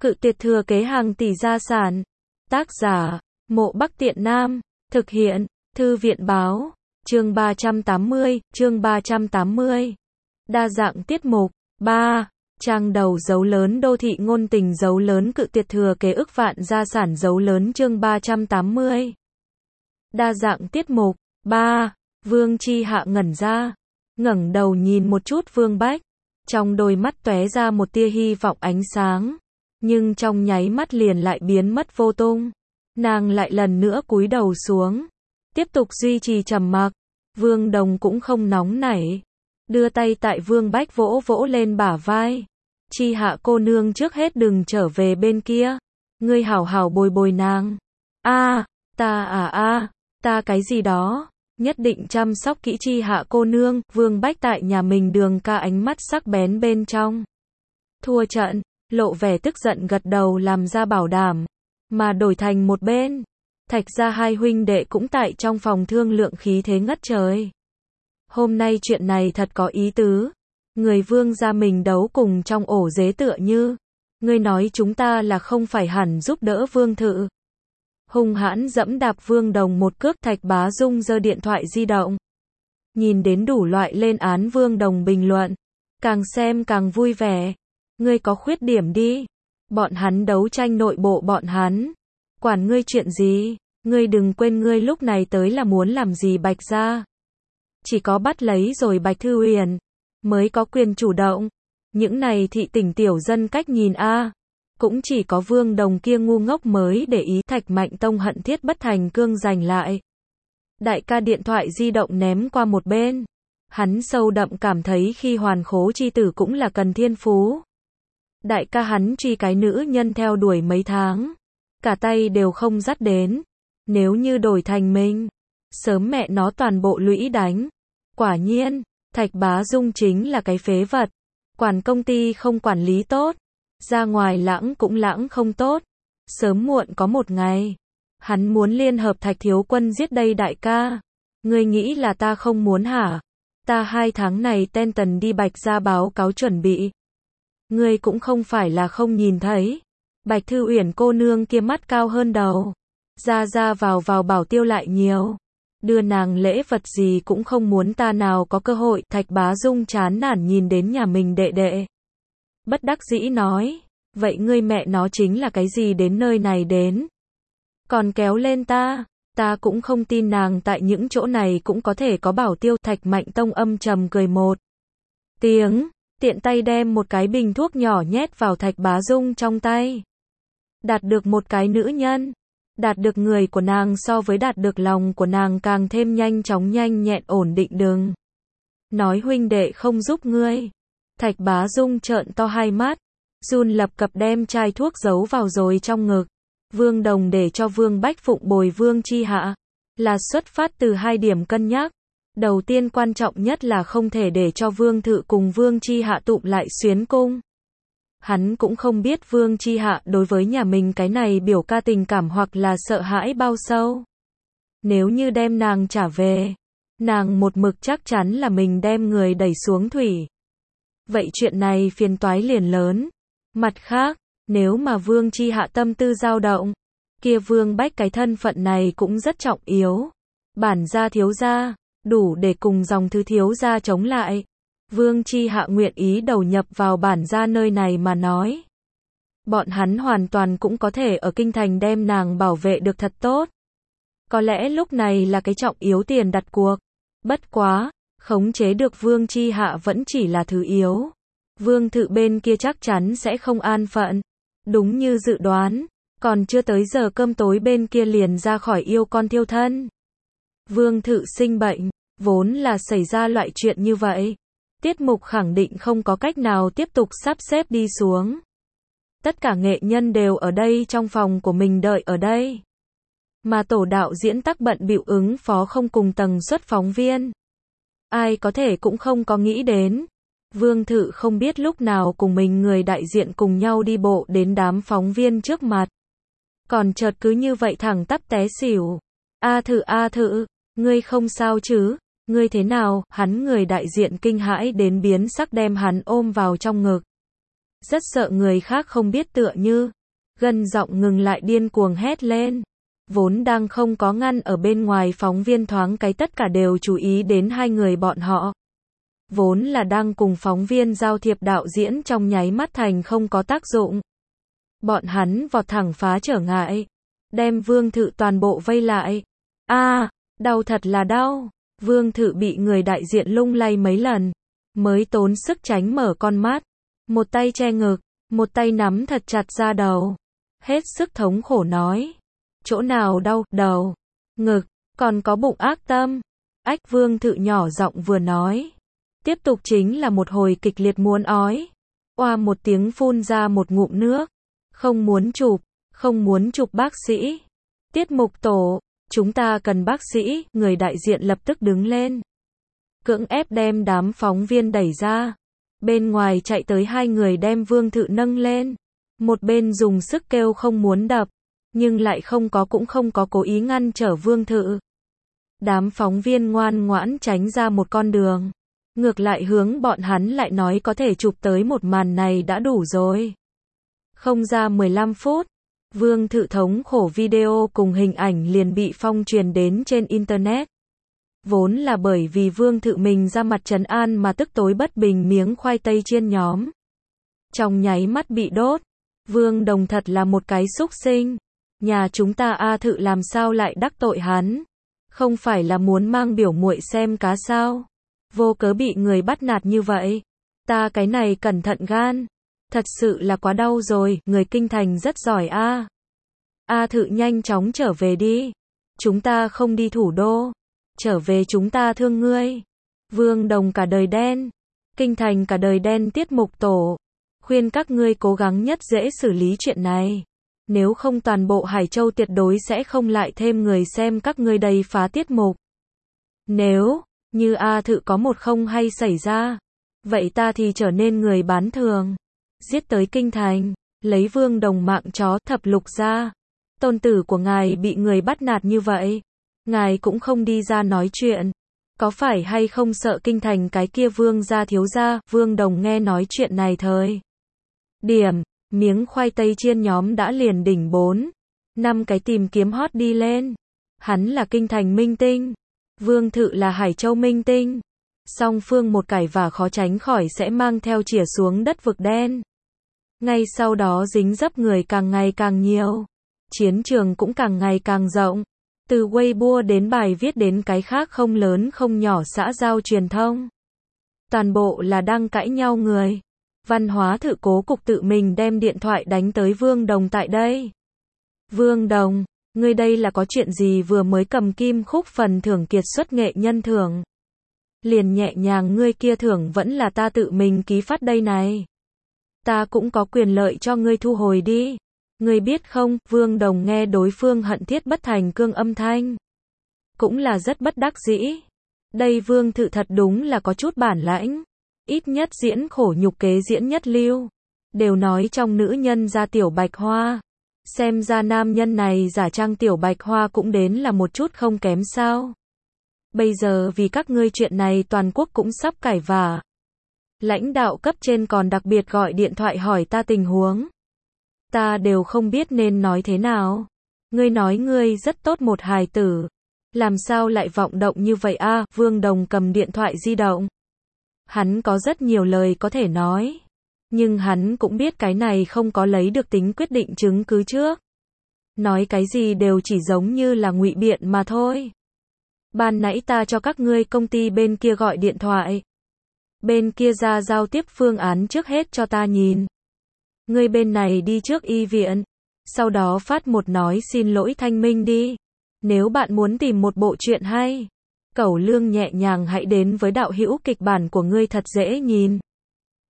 Cự tuyệt thừa kế hàng tỷ gia sản. Tác giả, Mộ Bắc Tiện Nam. Thực hiện, Thư viện báo. Chương 380, chương 380. Đa dạng tiết mục. 3. Trang đầu dấu lớn đô thị ngôn tình dấu lớn cự tuyệt thừa kế ức vạn gia sản dấu lớn chương 380. Đa dạng tiết mục. 3. Vương Chi Hạ ngẩn ra. Ngẩng đầu nhìn một chút Vương Bách. Trong đôi mắt tóe ra một tia hy vọng ánh sáng. Nhưng trong nháy mắt liền lại biến mất vô tung. Nàng lại lần nữa cúi đầu xuống. Tiếp tục duy trì trầm mặc. Vương Đồng cũng không nóng nảy. Đưa tay tại Vương Bách vỗ vỗ lên bả vai. Chi Hạ cô nương trước hết đừng trở về bên kia. Ngươi hảo hảo bồi bồi nàng. Ta cái gì đó. Nhất định chăm sóc kỹ Chi Hạ cô nương. Vương Bách tại nhà mình Đường ca ánh mắt sắc bén bên trong. Thua trận, lộ vẻ tức giận gật đầu làm ra bảo đảm. Mà đổi thành một bên. Thạch gia hai huynh đệ cũng tại trong phòng thương lượng khí thế ngất trời. Hôm nay chuyện này thật có ý tứ. Người Vương gia mình đấu cùng trong ổ dế tựa như. Ngươi nói chúng ta là không phải hẳn giúp đỡ Vương thự. Hung hãn dẫm đạp Vương Đồng một cước. Thạch Bá Dung giơ điện thoại di động. Nhìn đến đủ loại lên án Vương Đồng bình luận. Càng xem càng vui vẻ. Ngươi có khuyết điểm đi. Bọn hắn đấu tranh nội bộ bọn hắn. Quản ngươi chuyện gì. Ngươi đừng quên ngươi lúc này tới là muốn làm gì Bạch gia. Chỉ có bắt lấy rồi Bạch Thư Huyền mới có quyền chủ động. Những này thị tỉnh tiểu dân cách nhìn cũng chỉ có Vương Đồng kia ngu ngốc mới để ý. Thạch Mạnh Tông hận thiết bất thành cương giành lại. Đại ca điện thoại di động ném qua một bên. Hắn sâu đậm cảm thấy khi hoàn khố chi tử cũng là cần thiên phú. Đại ca hắn truy cái nữ nhân theo đuổi mấy tháng. Cả tay đều không dắt đến. Nếu như đổi thành mình. Sớm mẹ nó toàn bộ lũy đánh. Quả nhiên, Thạch Bá Dung chính là cái phế vật. Quản công ty không quản lý tốt. Ra ngoài lãng cũng lãng không tốt. Sớm muộn có một ngày. Hắn muốn liên hợp Thạch Thiếu Quân giết đây đại ca. Ngươi nghĩ là ta không muốn hả? Ta 2 tháng này ten tần đi Bạch gia báo cáo chuẩn bị. Ngươi cũng không phải là không nhìn thấy. Bạch Thư Uyển cô nương kia mắt cao hơn đầu. Ra vào bảo tiêu lại nhiều. Đưa nàng lễ vật gì cũng không muốn ta nào có cơ hội. Thạch Bá Dung chán nản nhìn đến nhà mình đệ đệ. Bất đắc dĩ nói. Vậy ngươi mẹ nó chính là cái gì đến nơi này đến. Còn kéo lên ta. Ta cũng không tin nàng tại những chỗ này cũng có thể có bảo tiêu. Thạch Mạnh Tông âm trầm cười một tiếng. Tiện tay đem một cái bình thuốc nhỏ nhét vào Thạch Bá Dung trong tay. Đạt được một cái nữ nhân. Đạt được người của nàng so với đạt được lòng của nàng càng thêm nhanh chóng nhanh nhẹn ổn định đừng. Nói huynh đệ không giúp ngươi. Thạch Bá Dung trợn to hai mắt. Run lập cập đem chai thuốc giấu vào rồi trong ngực. Vương Đồng để cho Vương Bách phụng bồi Vương Chi Hạ. Là xuất phát từ 2 điểm cân nhắc. Đầu tiên quan trọng nhất là không thể để cho Vương Thự cùng Vương Chi Hạ tụm lại xuyến cung. Hắn cũng không biết Vương Chi Hạ đối với nhà mình cái này biểu ca tình cảm hoặc là sợ hãi bao sâu. Nếu như đem nàng trả về, nàng một mực chắc chắn là mình đem người đẩy xuống thủy. Vậy chuyện này phiền toái liền lớn. Mặt khác, nếu mà Vương Chi Hạ tâm tư dao động, kia Vương Bách cái thân phận này cũng rất trọng yếu. Bản gia thiếu gia, đủ để cùng dòng thứ thiếu gia chống lại. Vương Chi Hạ nguyện ý đầu nhập vào bản gia nơi này mà nói. Bọn hắn hoàn toàn cũng có thể ở kinh thành đem nàng bảo vệ được thật tốt. Có lẽ lúc này là cái trọng yếu tiền đặt cuộc. Bất quá, khống chế được Vương Chi Hạ vẫn chỉ là thứ yếu. Vương Thự bên kia chắc chắn sẽ không an phận. Đúng như dự đoán, còn chưa tới giờ cơm tối bên kia liền ra khỏi yêu con thiêu thân. Vương Thự sinh bệnh, vốn là xảy ra loại chuyện như vậy. Tiết mục khẳng định không có cách nào tiếp tục sắp xếp đi xuống. Tất cả nghệ nhân đều ở đây trong phòng của mình đợi ở đây. Mà tổ đạo diễn tắc bận bịu ứng phó không cùng tầng suất phóng viên. Ai có thể cũng không có nghĩ đến. Vương Thự không biết lúc nào cùng mình người đại diện cùng nhau đi bộ đến đám phóng viên trước mặt. Còn chợt cứ như vậy thẳng tắp té xỉu. A Thự, ngươi không sao chứ? Ngươi thế nào? Hắn người đại diện kinh hãi đến biến sắc đem hắn ôm vào trong ngực. rất sợ người khác không biết tựa như. Gân giọng ngừng lại điên cuồng hét lên. Vốn đang không có ngăn ở bên ngoài phóng viên thoáng cái tất cả đều chú ý đến hai người bọn họ. Vốn là đang cùng phóng viên giao thiệp đạo diễn trong nháy mắt thành không có tác dụng. Bọn hắn vọt thẳng phá trở ngại. Đem Vương Thự toàn bộ vây lại. Đau thật là đau. Vương Thự bị người đại diện lung lay mấy lần. Mới tốn sức tránh mở con mắt. Một tay che ngực. Một tay nắm thật chặt ra đầu. Hết sức thống khổ nói. Chỗ nào đau, đầu, ngực, còn có bụng ác tâm. Ách Vương Thự nhỏ giọng vừa nói. Tiếp tục chính là một hồi kịch liệt muốn ói. Oa một tiếng phun ra một ngụm nước. Không muốn chụp bác sĩ. Tiết mục tổ, chúng ta cần bác sĩ, người đại diện lập tức đứng lên. Cưỡng ép đem đám phóng viên đẩy ra. Bên ngoài chạy tới hai người đem Vương Thự nâng lên. Một bên dùng sức kêu không muốn đập. Nhưng lại cũng không có cố ý ngăn trở Vương Thự. Đám phóng viên ngoan ngoãn tránh ra một con đường. Ngược lại hướng bọn hắn lại nói có thể chụp tới một màn này đã đủ rồi. Không ra 15 phút, Vương Thự thống khổ video cùng hình ảnh liền bị phong truyền đến trên Internet. Vốn là bởi vì Vương Thự mình ra mặt trấn an mà tức tối bất bình miếng khoai tây chiên nhóm. Trong nháy mắt bị đốt. Vương Đồng thật là một cái xúc sinh. Nhà chúng ta Thự làm sao lại đắc tội hắn? Không phải là muốn mang biểu muội xem cá sao? Vô cớ bị người bắt nạt như vậy. Ta cái này cẩn thận gan. Thật sự là quá đau rồi, người kinh thành rất giỏi Thự nhanh chóng trở về đi. Chúng ta không đi thủ đô. Trở về chúng ta thương ngươi. Vương Đồng cả đời đen. Kinh thành cả đời đen tiết mục tổ. Khuyên các ngươi cố gắng nhất dễ xử lý chuyện này. Nếu không toàn bộ Hải Châu tuyệt đối sẽ không lại thêm người xem các ngươi đầy phá tiết mục. Nếu như Thự có một không hay xảy ra, vậy ta thì trở nên người bán thường. Giết tới kinh thành, lấy Vương Đồng mạng chó thập lục ra. Tôn tử của ngài bị người bắt nạt như vậy. Ngài cũng không đi ra nói chuyện. Có phải hay không sợ kinh thành cái kia Vương gia thiếu gia? Vương Đồng nghe nói chuyện này thời điểm, miếng khoai tây chiên nhóm đã liền đỉnh 4-5 cái tìm kiếm hot đi lên. Hắn là kinh thành minh tinh. Vương Thự là Hải Châu minh tinh. Song phương một cãi vả khó tránh khỏi sẽ mang theo chĩa xuống đất vực đen. Ngay sau đó dính dấp người càng ngày càng nhiều. Chiến trường cũng càng ngày càng rộng. Từ Weibo đến bài viết đến cái khác không lớn không nhỏ xã giao truyền thông. Toàn bộ là đang cãi nhau người. Văn hóa Thự cố cục tự mình đem điện thoại đánh tới Vương Đồng tại đây. Vương Đồng, ngươi đây là có chuyện gì? Vừa mới cầm kim khúc phần thưởng kiệt xuất nghệ nhân thưởng. Liền nhẹ nhàng ngươi kia thưởng vẫn là ta tự mình ký phát đây này. Ta cũng có quyền lợi cho ngươi thu hồi đi. Ngươi biết không? Vương Đồng nghe đối phương hận thiết bất thành cương âm thanh. Cũng là rất bất đắc dĩ. Đây Vương Thự thật đúng là có chút bản lãnh. Ít nhất diễn khổ nhục kế diễn nhất lưu. Đều nói trong nữ nhân ra tiểu bạch hoa. Xem ra nam nhân này giả trang tiểu bạch hoa cũng đến là một chút không kém sao. Bây giờ vì các ngươi chuyện này toàn quốc cũng sắp cãi vả. Lãnh đạo cấp trên còn đặc biệt gọi điện thoại hỏi ta tình huống. Ta đều không biết nên nói thế nào. Ngươi nói ngươi rất tốt một hài tử. Làm sao lại vọng động như vậy Vương Đồng cầm điện thoại di động. Hắn có rất nhiều lời có thể nói. Nhưng hắn cũng biết cái này không có lấy được tính quyết định chứng cứ trước. Nói cái gì đều chỉ giống như là ngụy biện mà thôi. Ban nãy ta cho các ngươi công ty bên kia gọi điện thoại. Bên kia ra giao tiếp phương án trước hết cho ta nhìn. Ngươi bên này đi trước y viện. Sau đó phát một nói xin lỗi thanh minh đi. Nếu bạn muốn tìm một bộ truyện hay, cẩu lương nhẹ nhàng hãy đến với đạo hữu kịch bản của ngươi thật dễ nhìn.